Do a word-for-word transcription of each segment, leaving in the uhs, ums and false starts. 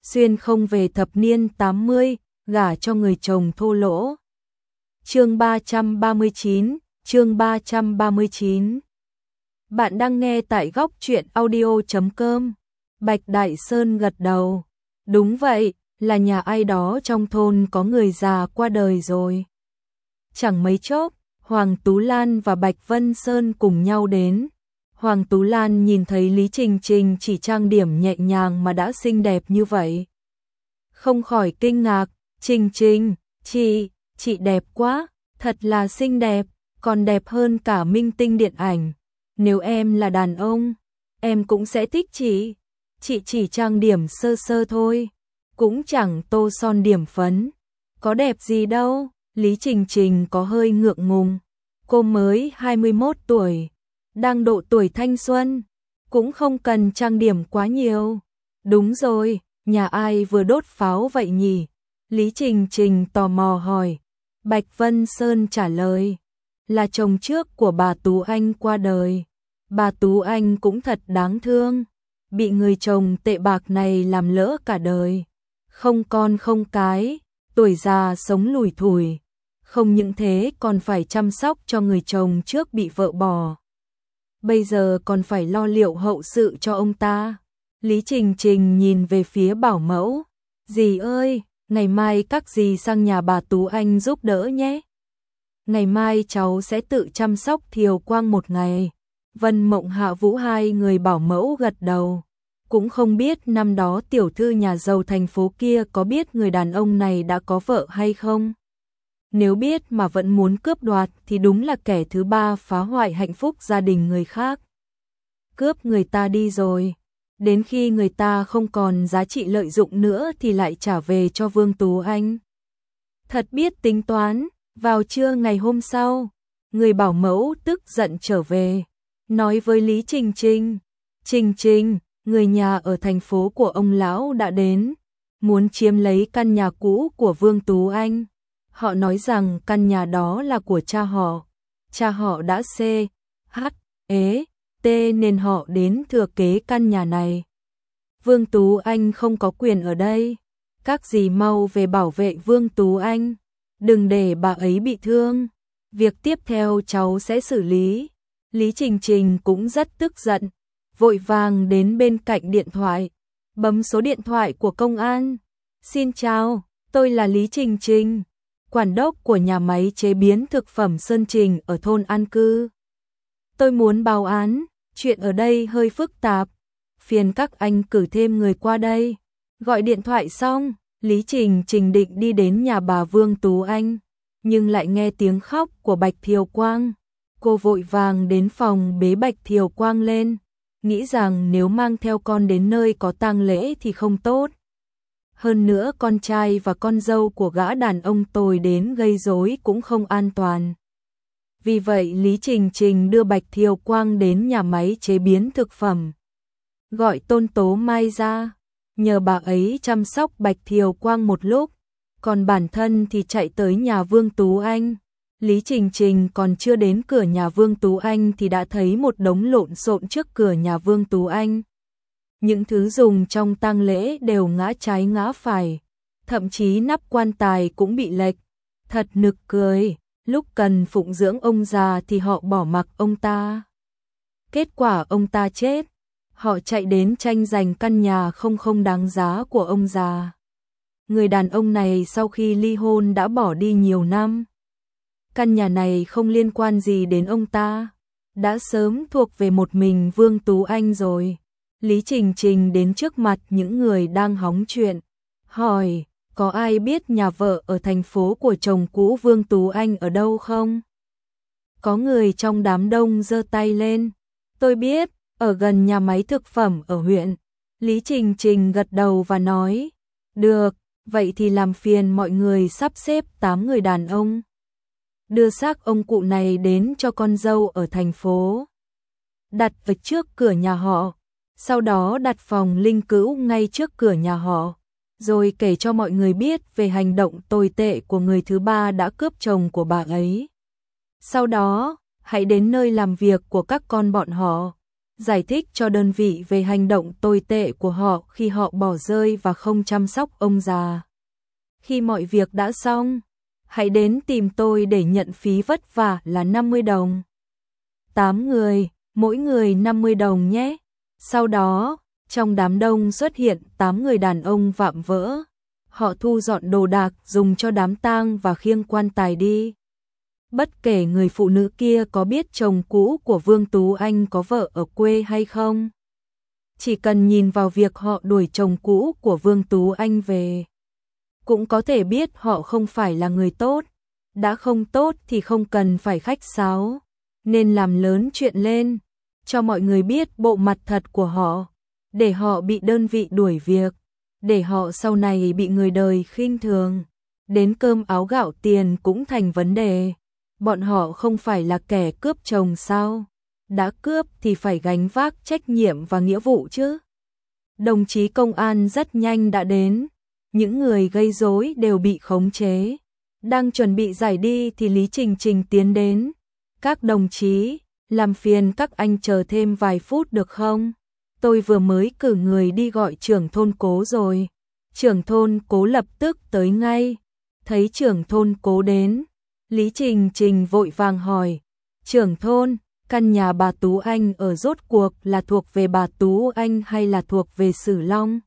xuyên không về thập niên tám mươi, gả cho người chồng thô lỗ. Chương ba trăm ba mươi chín, chương ba trăm ba mươi chín. Bạn đang nghe tại góc truyện audio chấm com. Bạch Đại Sơn gật đầu. Đúng vậy, là nhà ai đó trong thôn có người già qua đời rồi. Chẳng mấy chốc, Hoàng Tú Lan và Bạch Vân Sơn cùng nhau đến. Hoàng Tú Lan nhìn thấy Lý Trình Trình chỉ trang điểm nhẹ nhàng mà đã xinh đẹp như vậy. Không khỏi kinh ngạc, Trình Trình, chị, chị đẹp quá, thật là xinh đẹp, còn đẹp hơn cả minh tinh điện ảnh. Nếu em là đàn ông, em cũng sẽ thích chị. Chị chỉ trang điểm sơ sơ thôi, cũng chẳng tô son điểm phấn. Có đẹp gì đâu, Lý Trình Trình có hơi ngượng ngùng. Cô mới hai mươi mốt tuổi, đang độ tuổi thanh xuân, cũng không cần trang điểm quá nhiều. Đúng rồi, nhà ai vừa đốt pháo vậy nhỉ? Lý Trình Trình tò mò hỏi. Bạch Vân Sơn trả lời, là chồng trước của bà Tú Anh qua đời. Bà Tú Anh cũng thật đáng thương, bị người chồng tệ bạc này làm lỡ cả đời. Không con không cái, tuổi già sống lủi thủi. Không những thế còn phải chăm sóc cho người chồng trước bị vợ bỏ. Bây giờ còn phải lo liệu hậu sự cho ông ta. Lý Trình Trình nhìn về phía bảo mẫu. Dì ơi, ngày mai các dì sang nhà bà Tú Anh giúp đỡ nhé. Ngày mai cháu sẽ tự chăm sóc Thiều Quang một ngày. Vân Mộng Hạ Vũ hai người bảo mẫu gật đầu. Cũng không biết năm đó tiểu thư nhà giàu thành phố kia có biết người đàn ông này đã có vợ hay không. Nếu biết mà vẫn muốn cướp đoạt thì đúng là kẻ thứ ba phá hoại hạnh phúc gia đình người khác. Cướp người ta đi rồi, đến khi người ta không còn giá trị lợi dụng nữa thì lại trả về cho Vương Tú Anh. Thật biết tính toán. Vào trưa ngày hôm sau, người bảo mẫu tức giận trở về, nói với Lý Trình Trình. Trình Trình, người nhà ở thành phố của ông lão đã đến, muốn chiếm lấy căn nhà cũ của Vương Tú Anh. Họ nói rằng căn nhà đó là của cha họ. Cha họ đã xê, hát, ế, tê nên họ đến thừa kế căn nhà này. Vương Tú Anh không có quyền ở đây. Các dì mau về bảo vệ Vương Tú Anh. Đừng để bà ấy bị thương. Việc tiếp theo cháu sẽ xử lý. Lý Trình Trình cũng rất tức giận, vội vàng đến bên cạnh điện thoại, bấm số điện thoại của công an. Xin chào, tôi là Lý Trình Trình, quản đốc của nhà máy chế biến thực phẩm Sơn Trình ở thôn an cư. Tôi muốn báo án, chuyện ở đây hơi phức tạp, phiền các anh cử thêm người qua đây. Gọi điện thoại xong, Lý Trình Trình định đi đến nhà bà Vương Tú Anh, nhưng lại nghe tiếng khóc của Bạch Thiều Quang. Cô vội vàng đến phòng bế Bạch Thiều Quang lên, nghĩ rằng nếu mang theo con đến nơi có tang lễ thì không tốt. Hơn nữa con trai và con dâu của gã đàn ông tồi đến gây rối cũng không an toàn. Vì vậy Lý Trình Trình đưa Bạch Thiều Quang đến nhà máy chế biến thực phẩm. Gọi Tôn Tố Mai ra, nhờ bà ấy chăm sóc Bạch Thiều Quang một lúc, còn bản thân thì chạy tới nhà Vương Tú Anh. Lý Trình Trình còn chưa đến cửa nhà Vương Tú Anh thì đã thấy một đống lộn xộn trước cửa nhà Vương Tú Anh. Những thứ dùng trong tang lễ đều ngã trái ngã phải, thậm chí nắp quan tài cũng bị lệch. Thật nực cười, lúc cần phụng dưỡng ông già thì họ bỏ mặc ông ta. Kết quả ông ta chết, họ chạy đến tranh giành căn nhà không không đáng giá của ông già. Người đàn ông này sau khi ly hôn đã bỏ đi nhiều năm. Căn nhà này không liên quan gì đến ông ta, đã sớm thuộc về một mình Vương Tú Anh rồi. Lý Trình Trình đến trước mặt những người đang hóng chuyện, hỏi, có ai biết nhà vợ ở thành phố của chồng cũ Vương Tú Anh ở đâu không? Có người trong đám đông giơ tay lên, tôi biết, ở gần nhà máy thực phẩm ở huyện. Lý Trình Trình gật đầu và nói, được, vậy thì làm phiền mọi người sắp xếp tám người đàn ông. Đưa xác ông cụ này đến cho con dâu ở thành phố. Đặt ở trước cửa nhà họ, sau đó đặt phòng linh cữu ngay trước cửa nhà họ, rồi kể cho mọi người biết về hành động tồi tệ của người thứ ba đã cướp chồng của bà ấy. Sau đó, hãy đến nơi làm việc của các con bọn họ, giải thích cho đơn vị về hành động tồi tệ của họ khi họ bỏ rơi và không chăm sóc ông già. Khi mọi việc đã xong, hãy đến tìm tôi để nhận phí vất vả là năm mươi đồng. tám người, mỗi người năm mươi đồng nhé. Sau đó, trong đám đông xuất hiện tám người đàn ông vạm vỡ. Họ thu dọn đồ đạc dùng cho đám tang và khiêng quan tài đi. Bất kể người phụ nữ kia có biết chồng cũ của Vương Tú Anh có vợ ở quê hay không. Chỉ cần nhìn vào việc họ đuổi chồng cũ của Vương Tú Anh về, cũng có thể biết họ không phải là người tốt. Đã không tốt thì không cần phải khách sáo, nên làm lớn chuyện lên, cho mọi người biết bộ mặt thật của họ, để họ bị đơn vị đuổi việc, để họ sau này bị người đời khinh thường. Đến cơm áo gạo tiền cũng thành vấn đề. Bọn họ không phải là kẻ cướp chồng sao? Đã cướp thì phải gánh vác trách nhiệm và nghĩa vụ chứ. Đồng chí công an rất nhanh đã đến. Những người gây rối đều bị khống chế. Đang chuẩn bị giải đi thì Lý Trình Trình tiến đến. Các đồng chí, làm phiền các anh chờ thêm vài phút được không? Tôi vừa mới cử người đi gọi trưởng thôn Cố rồi. Trưởng thôn Cố lập tức tới ngay. Thấy trưởng thôn Cố đến, Lý Trình Trình vội vàng hỏi, trưởng thôn, căn nhà bà Tú Anh ở rốt cuộc là thuộc về bà Tú Anh hay là thuộc về Sử Long?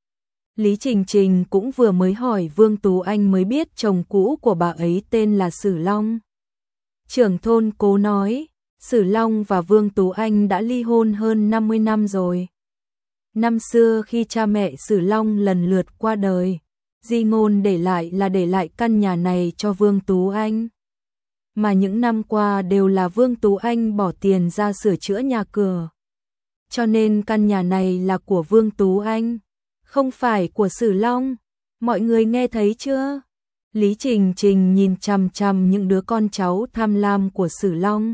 Lý Trình Trình cũng vừa mới hỏi Vương Tú Anh mới biết chồng cũ của bà ấy tên là Sử Long. Trưởng thôn Cố nói, Sử Long và Vương Tú Anh đã ly hôn hơn năm mươi năm rồi. Năm xưa khi cha mẹ Sử Long lần lượt qua đời, di ngôn để lại là để lại căn nhà này cho Vương Tú Anh. Mà những năm qua đều là Vương Tú Anh bỏ tiền ra sửa chữa nhà cửa. Cho nên căn nhà này là của Vương Tú Anh, không phải của Sử Long. Mọi người nghe thấy chưa? Lý Trình Trình nhìn chằm chằm những đứa con cháu tham lam của Sử Long.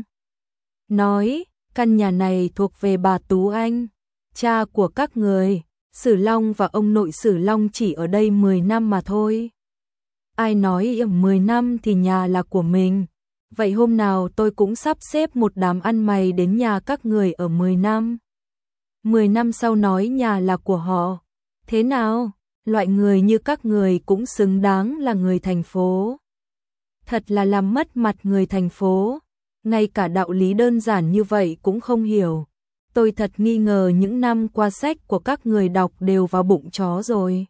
Nói, căn nhà này thuộc về bà Tú Anh, cha của các người. Sử Long và ông nội Sử Long chỉ ở đây mười năm mà thôi. Ai nói mười năm thì nhà là của mình. Vậy hôm nào tôi cũng sắp xếp một đám ăn mày đến nhà các người ở mười năm. mười năm sau nói nhà là của họ. Thế nào? Loại người như các người cũng xứng đáng là người thành phố. Thật là làm mất mặt người thành phố. Ngay cả đạo lý đơn giản như vậy cũng không hiểu. Tôi thật nghi ngờ những năm qua sách của các người đọc đều vào bụng chó rồi.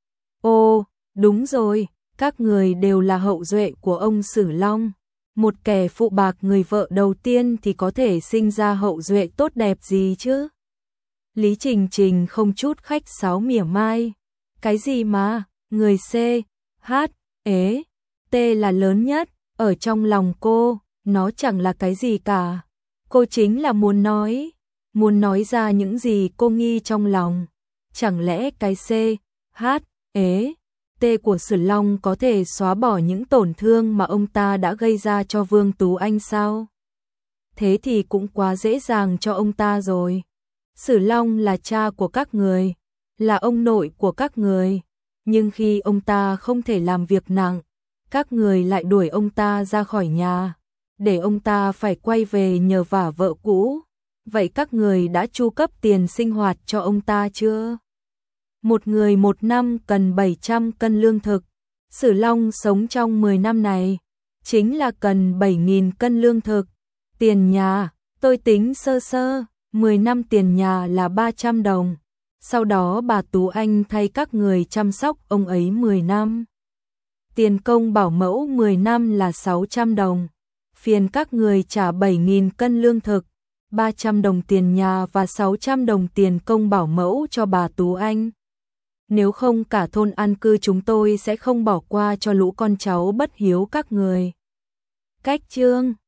Ô, đúng rồi, các người đều là hậu duệ của ông Sử Long. Một kẻ phụ bạc người vợ đầu tiên thì có thể sinh ra hậu duệ tốt đẹp gì chứ? Lý Trình Trình không chút khách sáo mỉa mai. Cái gì mà, người C, H, ế, T là lớn nhất, ở trong lòng cô, nó chẳng là cái gì cả. Cô chính là muốn nói, muốn nói ra những gì cô nghi trong lòng. Chẳng lẽ cái C, H, ế, T của Sử Long có thể xóa bỏ những tổn thương mà ông ta đã gây ra cho Vương Tú Anh sao? Thế thì cũng quá dễ dàng cho ông ta rồi. Sử Long là cha của các người, là ông nội của các người. Nhưng khi ông ta không thể làm việc nặng, các người lại đuổi ông ta ra khỏi nhà, để ông ta phải quay về nhờ vả vợ cũ. Vậy các người đã chu cấp tiền sinh hoạt cho ông ta chưa? Một người một năm cần bảy trăm cân lương thực. Sử Long sống trong mười năm này, chính là cần bảy nghìn cân lương thực. Tiền nhà, tôi tính sơ sơ, mười năm tiền nhà là ba trăm đồng. Sau đó bà Tú Anh thay các người chăm sóc ông ấy mười năm. Tiền công bảo mẫu mười năm là sáu trăm đồng. Phiền các người trả bảy nghìn cân lương thực, ba trăm đồng tiền nhà và sáu trăm đồng tiền công bảo mẫu cho bà Tú Anh. Nếu không cả thôn an cư chúng tôi sẽ không bỏ qua cho lũ con cháu bất hiếu các người. Cách chương